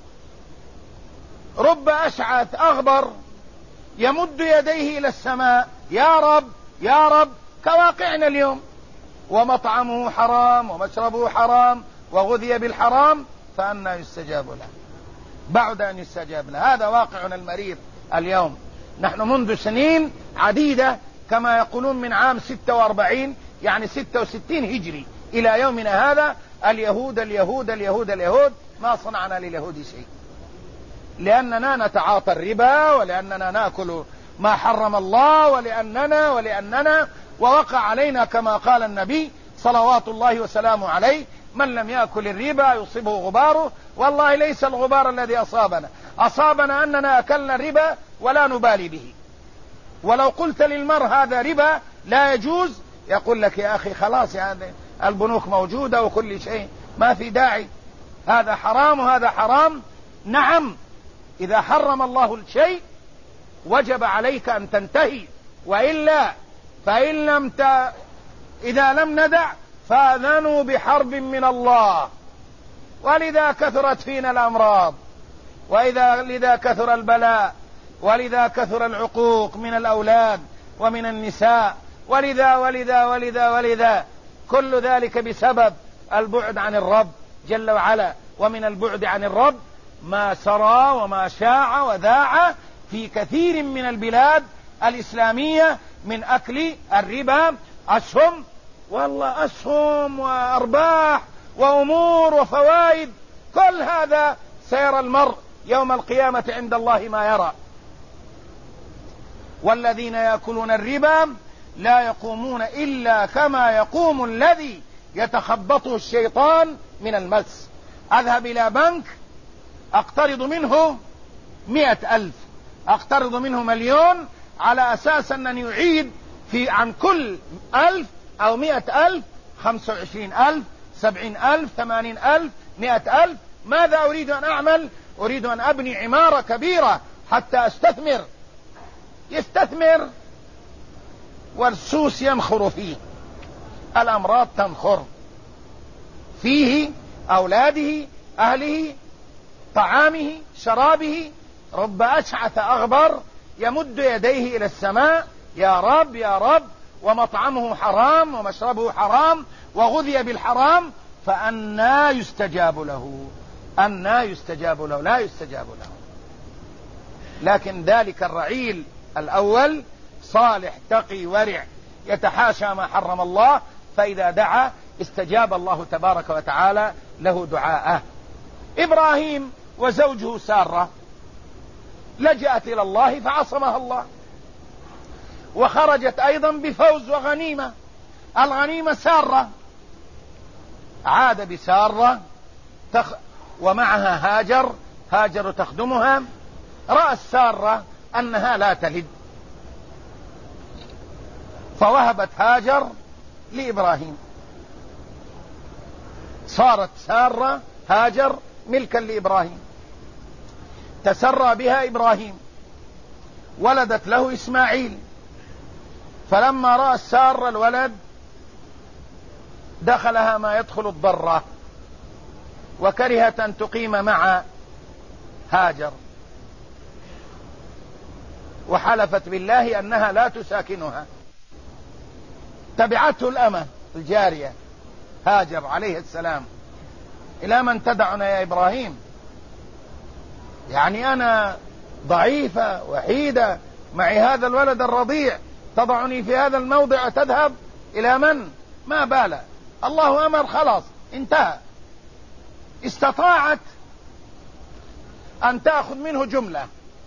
رب أشعث أغبر يمد يديه إلى السماء: يا رب يا رب، كواقعنا اليوم. ومطعمه حرام ومشربه حرام وغذي بالحرام، فأنى يستجاب له؟ بعد أن يستجاب له. هذا واقعنا المرير اليوم. نحن منذ سنين عديدة، كما يقولون من عام ستة وأربعين يعني ستة وستين هجري إلى يومنا هذا، اليهود اليهود اليهود اليهود. ما صنعنا لليهود شيء، لأننا نتعاطى الربا، ولأننا نأكل ما حرم الله، ولأننا ولأننا ووقع علينا كما قال النبي صلوات الله وسلامه عليه: من لم يأكل الربا يصيبه غباره. والله ليس الغبار الذي أصابنا، أصابنا أننا أكلنا الربا ولا نبالي به. ولو قلت للمرء هذا ربا لا يجوز، يقول لك: يا أخي خلاص، يعني البنوك موجودة وكل شيء، ما في داعي، هذا حرام وهذا حرام. نعم، إذا حرم الله الشيء وجب عليك أن تنتهي، وإلا فإن لم ت... إذا لم ندع فآذنوا بحرب من الله. ولذا كثرت فينا الأمراض، وإذا لذا كثر البلاء، ولذا كثر العقوق من الأولاد ومن النساء، ولذا ولذا ولذا ولذا كل ذلك بسبب البعد عن الرب جل وعلا. ومن البعد عن الرب ما سرى وما شاع وذاع في كثير من البلاد الإسلامية من أكل الربا، أسهم، والله أسهم وأرباح وأمور وفوائد. كل هذا سيرى المرء يوم القيامة عند الله ما يرى. والذين يأكلون الربا لا يقومون إلا كما يقوم الذي يتخبطه الشيطان من المس. أذهب إلى بنك أقترض منه مئة ألف، أقترض منه مليون، على أساس أنني يعيد في عن كل ألف أو مئة ألف خمسة وعشرين ألف، سبعين ألف، ثمانين ألف، مئة ألف. ماذا أريد أن أعمل؟ أريد أن أبني عمارة كبيرة حتى أستثمر. يستثمر والسوس ينخر فيه، الأمراض تنخر فيه، أولاده، أهله، طعامه، شرابه. رب أشعث أغبر يمد يديه إلى السماء: يا رب يا رب، ومطعمه حرام ومشربه حرام وغذي بالحرام، فأنى يستجاب له؟ أنى يستجاب له؟ لا يستجاب له. لكن ذلك الرعيل الأول صالح تقي ورع يتحاشى ما حرم الله، فإذا دعا استجاب الله تبارك وتعالى له دعاءه. إبراهيم وزوجه سارة لجأت إلى الله فعصمها الله، وخرجت أيضا بفوز وغنيمة، الغنيمة سارة، عاد بسارة تخ... ومعها هاجر، هاجر تخدمها. رأت سارة أنها لا تلد فوهبت هاجر لإبراهيم، صارت سارة هاجر ملكا لإبراهيم، تسرى بها إبراهيم، ولدت له إسماعيل. فلما رأى سارة الولد دخلها ما يدخل الضرة، وكرهت أن تقيم مع هاجر، وحلفت بالله أنها لا تساكنها. تبعته الأمة الجارية هاجر عليه السلام: إلى من تدعنا يا إبراهيم؟ يعني أنا ضعيفة وحيدة معي هذا الولد الرضيع، تضعني في هذا الموضع تذهب إلى من؟ ما باله، الله أمر، خلاص انتهى. استطاعت أن تأخذ منه جملة،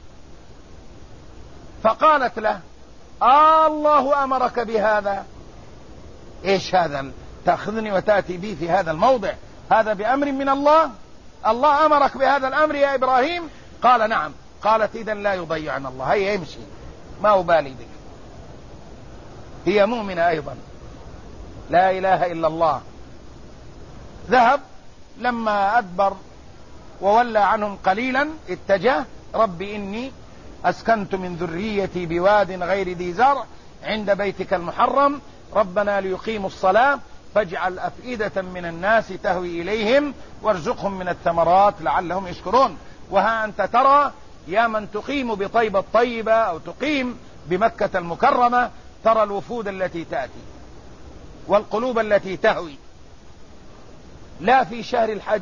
فقالت له: آه الله أمرك بهذا؟ إيش هذا تأخذني وتأتي بي في هذا الموضع؟ هذا بأمر من الله؟ الله أمرك بهذا الأمر يا إبراهيم؟ قال: نعم. قالت: إذن لا يضيعنا الله، هيا يمشي، ما أبالي بك. هي مؤمنة أيضا، لا إله إلا الله. ذهب، لما أدبر وولى عنهم قليلا اتجه: ربي إني أسكنت من ذريتي بواد غير ذي زرع عند بيتك المحرم ربنا ليقيموا الصلاة فاجعل أفئدة من الناس تهوي إليهم وارزقهم من الثمرات لعلهم يشكرون. وها أنت ترى يا من تقيم بطيبة الطيبة أو تقيم بمكة المكرمة، ترى الوفود التي تأتي والقلوب التي تهوي، لا في شهر الحج،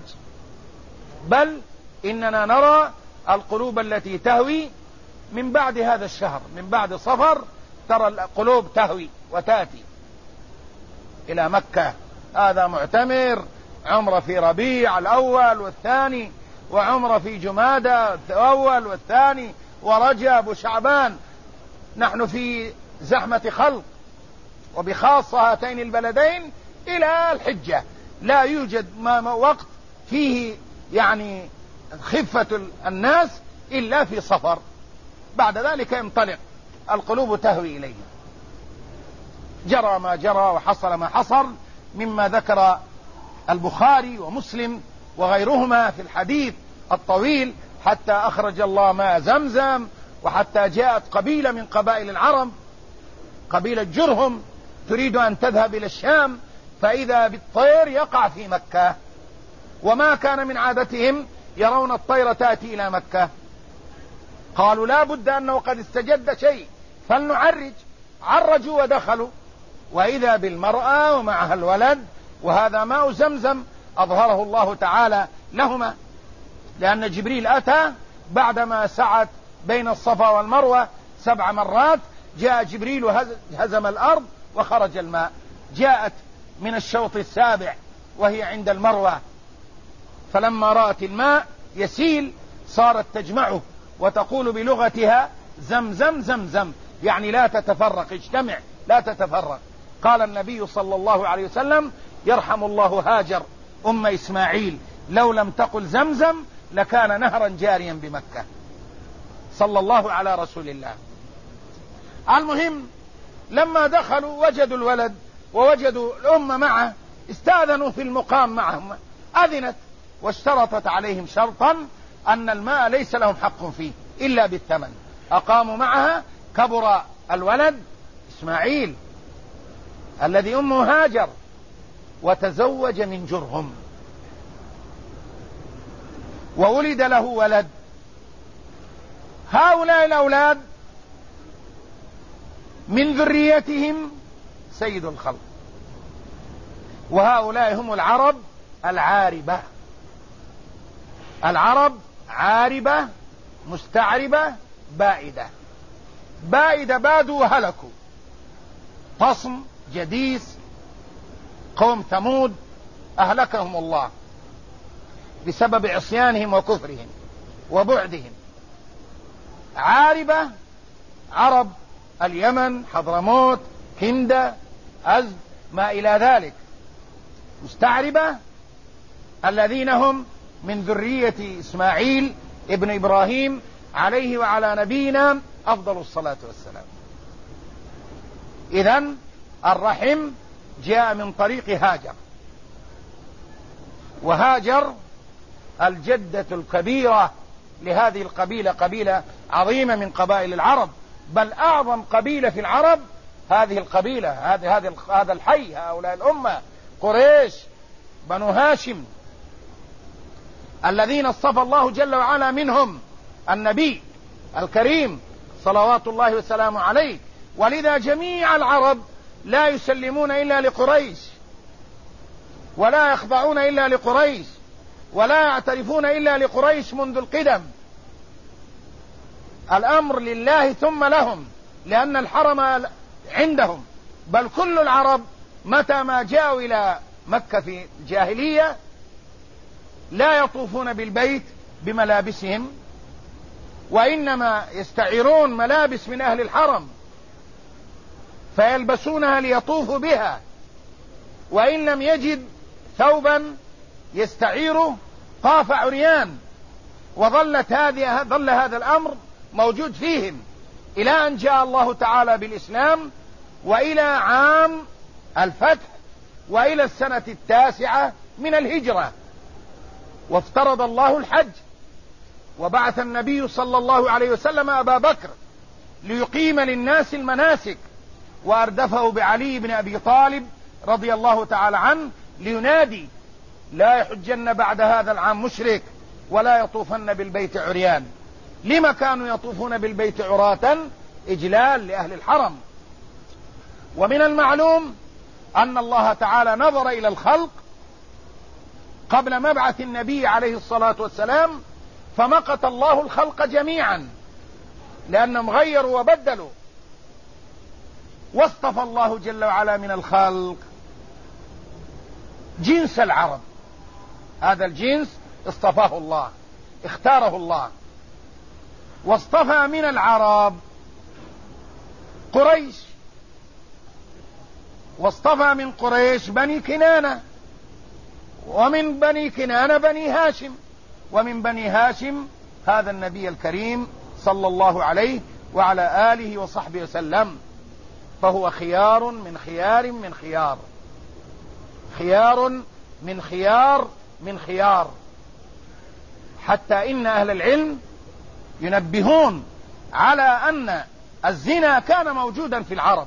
بل إننا نرى القلوب التي تهوي من بعد هذا الشهر، من بعد صفر، ترى القلوب تهوي وتأتي إلى مكة. هذا معتمر، عمره في ربيع الأول والثاني، وعمره في جمادى الأول والثاني، ورجب وشعبان. نحن في زحمة خلق، وبخاصة هاتين البلدين إلى الحجة لا يوجد ما وقت فيه يعني خفة الناس إلا في صفر، بعد ذلك ينطلق القلوب تهوي إليه. جرى ما جرى وحصل ما حصل مما ذكر البخاري ومسلم وغيرهما في الحديث الطويل، حتى أخرج الله ماء زمزم، وحتى جاءت قبيلة من قبائل العرب، قبيلة جرهم، تريد أن تذهب إلى الشام، فإذا بالطير يقع في مكة، وما كان من عادتهم يرون الطير تأتي إلى مكة. قالوا لا بد أنه قد استجد شيء فلنعرج. عرجوا ودخلوا، وإذا بالمرأة ومعها الولد، وهذا ماء زمزم أظهره الله تعالى لهما، لأن جبريل أتى بعدما سعت بين الصفا والمروة سبع مرات، جاء جبريل هزم الأرض وخرج الماء. جاءت من الشوط السابع وهي عند المروة، فلما رأت الماء يسيل صارت تجمعه وتقول بلغتها زمزم زمزم، يعني لا تتفرق، اجتمع لا تتفرق. قال النبي صلى الله عليه وسلم: يرحم الله هاجر أم إسماعيل، لو لم تقل زمزم لكان نهرا جاريا بمكة. صلى الله على رسول الله. المهم لما دخلوا وجدوا الولد ووجدوا الأم معه، استأذنوا في المقام معهم، أذنت واشترطت عليهم شرطا أن الماء ليس لهم حق فيه إلا بالثمن. أقاموا معها، كبر الولد إسماعيل الذي أمه هاجر، وتزوج من جرهم، وولد له ولد. هؤلاء الأولاد من ذريتهم سيد الخلق، وهؤلاء هم العرب العاربة. العرب عاربة مستعربة بائدة. بائدة بادوا وهلكوا، طصم جديس قوم ثمود أهلكهم الله. بسبب عصيانهم وكفرهم وبعدهم. عاربة عرب اليمن، حضرموت، كندة، أزد، ما إلى ذلك. مستعربة الذين هم من ذرية إسماعيل ابن إبراهيم عليه وعلى نبينا أفضل الصلاة والسلام. إذن الرحم جاء من طريق هاجر، وهاجر الجدة الكبيرة لهذه القبيلة، قبيلة عظيمة من قبائل العرب، بل أعظم قبيلة في العرب هذه القبيلة، هذا هذا هذا الحي، هؤلاء الأمة، قريش، بنو هاشم، الذين اصطفى الله جل وعلا منهم النبي الكريم صلوات الله وسلامه عليه. ولذا جميع العرب لا يسلمون إلا لقريش، ولا يخضعون إلا لقريش، ولا يعترفون إلا لقريش منذ القدم. الأمر لله ثم لهم، لأن الحرم عندهم. بل كل العرب متى ما جاءوا إلى مكة في الجاهلية لا يطوفون بالبيت بملابسهم، وإنما يستعيرون ملابس من أهل الحرم فيلبسونها ليطوفوا بها، وإن لم يجد ثوبا يستعيره طاف عريان. وظلت هذه ظل هذا الأمر موجود فيهم إلى أن جاء الله تعالى بالإسلام، وإلى عام الفتح، وإلى السنة التاسعة من الهجرة، وافترض الله الحج، وبعث النبي صلى الله عليه وسلم أبا بكر ليقيم للناس المناسك، وأردفه بعلي بن أبي طالب رضي الله تعالى عنه لينادي: لا يحجن بعد هذا العام مشرك ولا يطوفن بالبيت عريان. لما كانوا يطوفون بالبيت عراة؟ إجلال لأهل الحرم. ومن المعلوم أن الله تعالى نظر إلى الخلق قبل مبعث النبي عليه الصلاة والسلام فمقت الله الخلق جميعا، لأنهم غيروا وبدلوا، واصطفى الله جل وعلا من الخلق جنس العرب. هذا الجنس اصطفاه الله، اختاره الله، واصطفى من العرب قريش، واصطفى من قريش بني كنانة، ومن بني كنانة بني هاشم، ومن بني هاشم هذا النبي الكريم صلى الله عليه وعلى آله وصحبه وسلم. فهو خيار من خيار من خيار، خيار من خيار من خيار، حتى إن أهل العلم ينبهون على أن الزنا كان موجودا في العرب،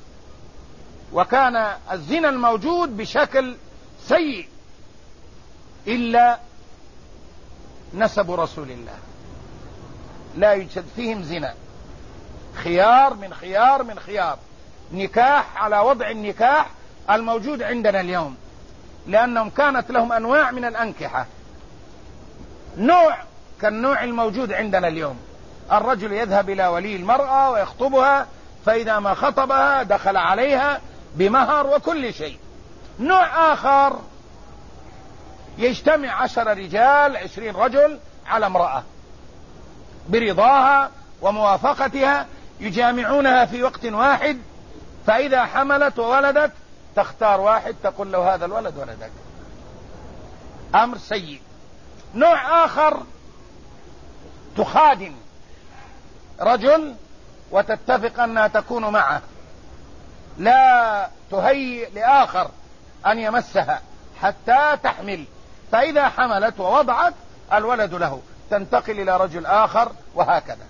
وكان الزنا الموجود بشكل سيء، إلا نسب رسول الله لا يوجد فيهم زنا. خيار من خيار من خيار، نكاح على وضع النكاح الموجود عندنا اليوم، لأنهم كانت لهم أنواع من الأنكحة، نوع كالنوع الموجود عندنا اليوم. الرجل يذهب إلى ولي المرأة ويخطبها، فإذا ما خطبها دخل عليها بمهر وكل شيء. نوع آخر يجتمع عشر رجال عشرين رجل على امرأة برضاها وموافقتها، يجامعونها في وقت واحد، فإذا حملت وولدت تختار واحد تقول له هذا الولد ولدك. أمر سيء. نوع آخر تخادم رجل وتتفق أنها تكون معه، لا تهيئ لآخر أن يمسها حتى تحمل، فإذا حملت ووضعت الولد له تنتقل إلى رجل آخر، وهكذا.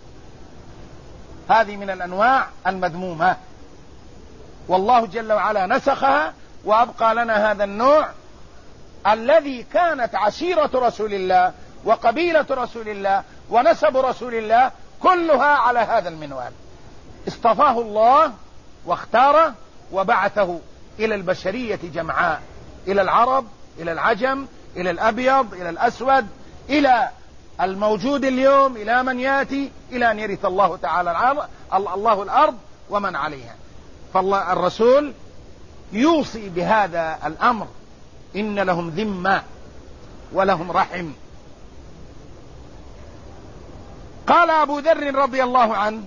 هذه من الأنواع المذمومة، والله جل وعلا نسخها وأبقى لنا هذا النوع الذي كانت عشيرة رسول الله وقبيلة رسول الله ونسب رسول الله كلها على هذا المنوال. اصطفاه الله واختاره وبعثه إلى البشرية جمعاء، إلى العرب، إلى العجم، إلى الأبيض، إلى الأسود، إلى الموجود اليوم، إلى من يأتي، إلى أن يرث الله تعالى الله الأرض ومن عليها. فالرسول يوصي بهذا الأمر: إن لهم ذمة، ولهم رحم. قال أبو ذر رضي الله عنه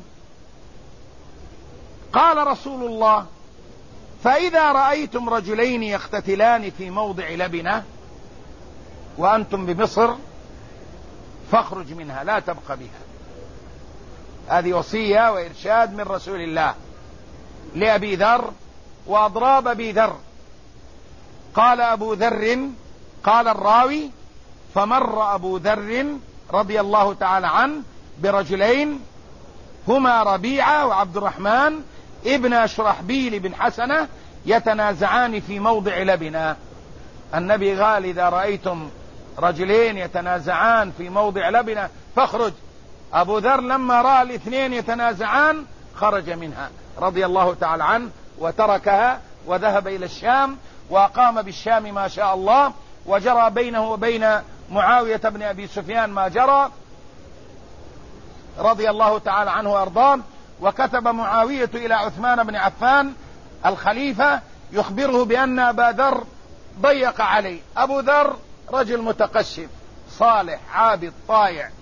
قال رسول الله: فإذا رأيتم رجلين يقتتلان في موضع لبنة وأنتم بمصر فاخرج منها لا تبق بها. هذه وصية وإرشاد من رسول الله لأبي ذر وأضراب أبي ذر. قال أبو ذر، قال الراوي: فمر أبو ذر رضي الله تعالى عنه برجلين هما ربيعة وعبد الرحمن ابن شرحبيل بن حسنة يتنازعان في موضع لبنة. النبي قال: إذا رأيتم رجلين يتنازعان في موضع لبنة فاخرج. أبو ذر لما رأى الاثنين يتنازعان خرج منها رضي الله تعالى عنه وتركها وذهب إلى الشام وأقام بالشام ما شاء الله، وجرى بينه وبين معاوية بن أبي سفيان ما جرى رضي الله تعالى عنه وأرضاه. وكتب معاوية إلى عثمان بن عفان الخليفة يخبره بأن أبا ذر ضيق عليه. أبو ذر رجل متقشف صالح عابد طائع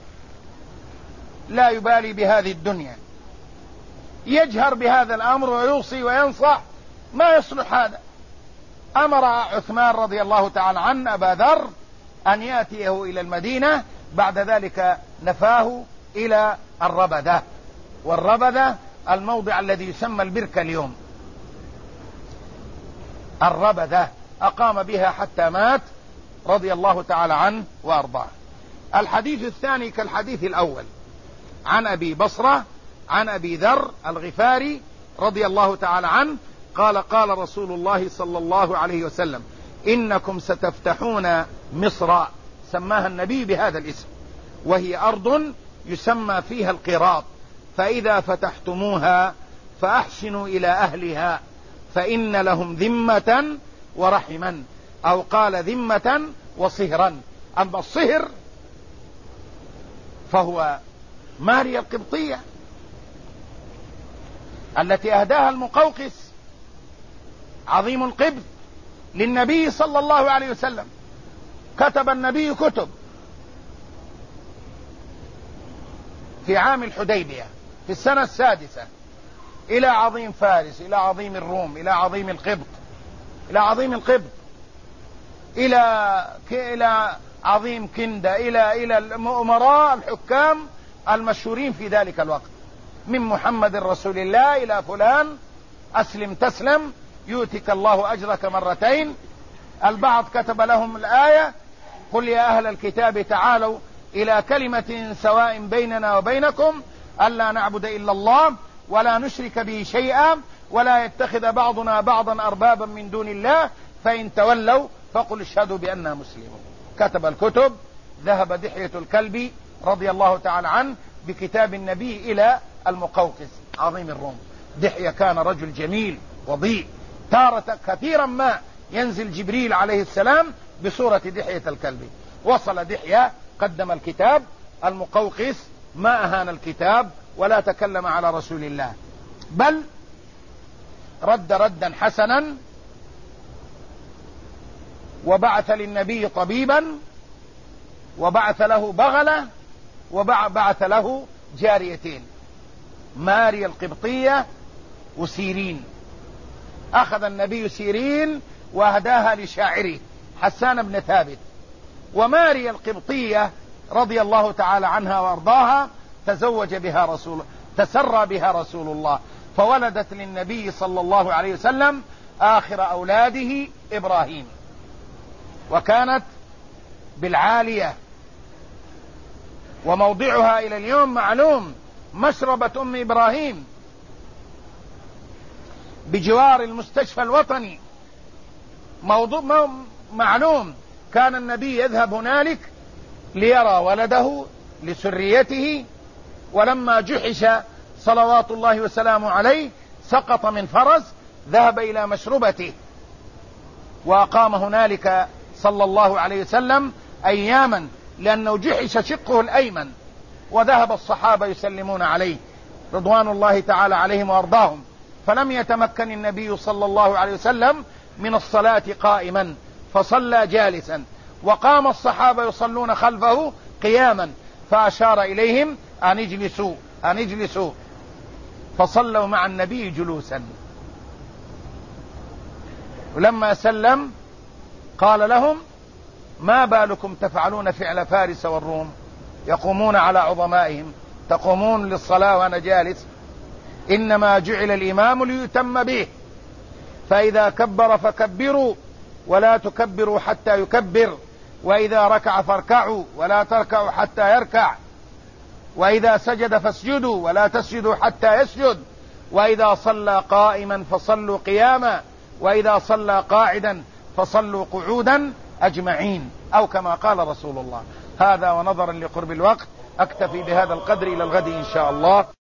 لا يبالي بهذه الدنيا، يجهر بهذا الأمر ويوصي وينصح، ما يصلح هذا. أمر عثمان رضي الله تعالى عنه أبا ذر أن يأتيه إلى المدينة، بعد ذلك نفاه إلى الربذة، والربذة الموضع الذي يسمى البركة اليوم. الربذة أقام بها حتى مات رضي الله تعالى عنه وأرضاه. الحديث الثاني كالحديث الأول عن أبي بصرة عن أبي ذر الغفاري رضي الله تعالى عنه قال: قال رسول الله صلى الله عليه وسلم: إنكم ستفتحون مصر، سماها النبي بهذا الاسم، وهي أرض يسمى فيها القراط، فإذا فتحتموها فأحسنوا إلى أهلها فإن لهم ذمة ورحما، أو قال ذمة وصهرا. أما الصهر فهو ماريا القبطية التي أهداها المقوقس عظيم القبط للنبي صلى الله عليه وسلم. كتب النبي كتب في عام الحديبية في السنة السادسة إلى عظيم فارس، إلى عظيم الروم، إلى عظيم القبط، إلى عظيم القبط، إلى إلى عظيم كندة، إلى إلى الأمراء الحكام المشهورين في ذلك الوقت، من محمد رسول الله إلى فلان أسلم تسلم يؤتك الله أجرك مرتين. البعض كتب لهم الآية: قل يا أهل الكتاب تعالوا إلى كلمة سواء بيننا وبينكم ألا نعبد إلا الله ولا نشرك به شيئا ولا يتخذ بعضنا بعضا أربابا من دون الله فإن تولوا فقل اشهدوا بأننا مسلمون. كتب الكتب. ذهب دحية الكلبي رضي الله تعالى عنه بكتاب النبي إلى المقوقس عظيم الروم. دحية كان رجل جميل وضيء، تارة كثيرا ما ينزل جبريل عليه السلام بصورة دحية الكلبي. وصل دحية قدم الكتاب، المقوقس ما أهان الكتاب ولا تكلم على رسول الله، بل رد ردا حسنا، وبعث للنبي طبيبا، وبعث له بغلة، وبعث له جاريتين، ماريا القبطية وسيرين. أخذ النبي سيرين وأهداها لشاعره حسان بن ثابت. وماريا القبطية رضي الله تعالى عنها وأرضاها تزوج بها رسول تسرى بها رسول الله، فولدت للنبي صلى الله عليه وسلم آخر أولاده إبراهيم، وكانت بالعالية، وموضعها إلى اليوم معلوم، مشربة أم إبراهيم بجوار المستشفى الوطني، موضوع معلوم. كان النبي يذهب هنالك ليرى ولده لسريته، ولما جحش صلوات الله وسلامه عليه سقط من فرس، ذهب إلى مشربته وأقام هنالك صلى الله عليه وسلم أياما، لأنه جحش شقه الأيمن، وذهب الصحابة يسلمون عليه رضوان الله تعالى عليهم وأرضاهم، فلم يتمكن النبي صلى الله عليه وسلم من الصلاة قائما، فصلى جالسا، وقام الصحابة يصلون خلفه قياما، فأشار إليهم أن اجلسوا أن اجلسوا، فصلوا مع النبي جلوسا. ولما سلم قال لهم: ما بالكم تفعلون فعل فارس والروم، يقومون على عظمائهم، تقومون للصلاة وأنا جالس؟ إنما جعل الإمام ليتم به، فإذا كبر فكبروا ولا تكبروا حتى يكبر، وإذا ركع فاركعوا ولا تركعوا حتى يركع، وإذا سجد فاسجدوا ولا تسجدوا حتى يسجد، وإذا صلى قائما فصلوا قياما، وإذا صلى قاعدا فصلوا قعودا أجمعين، أو كما قال رسول الله. هذا ونظرا لقرب الوقت أكتفي بهذا القدر، إلى الغد إن شاء الله.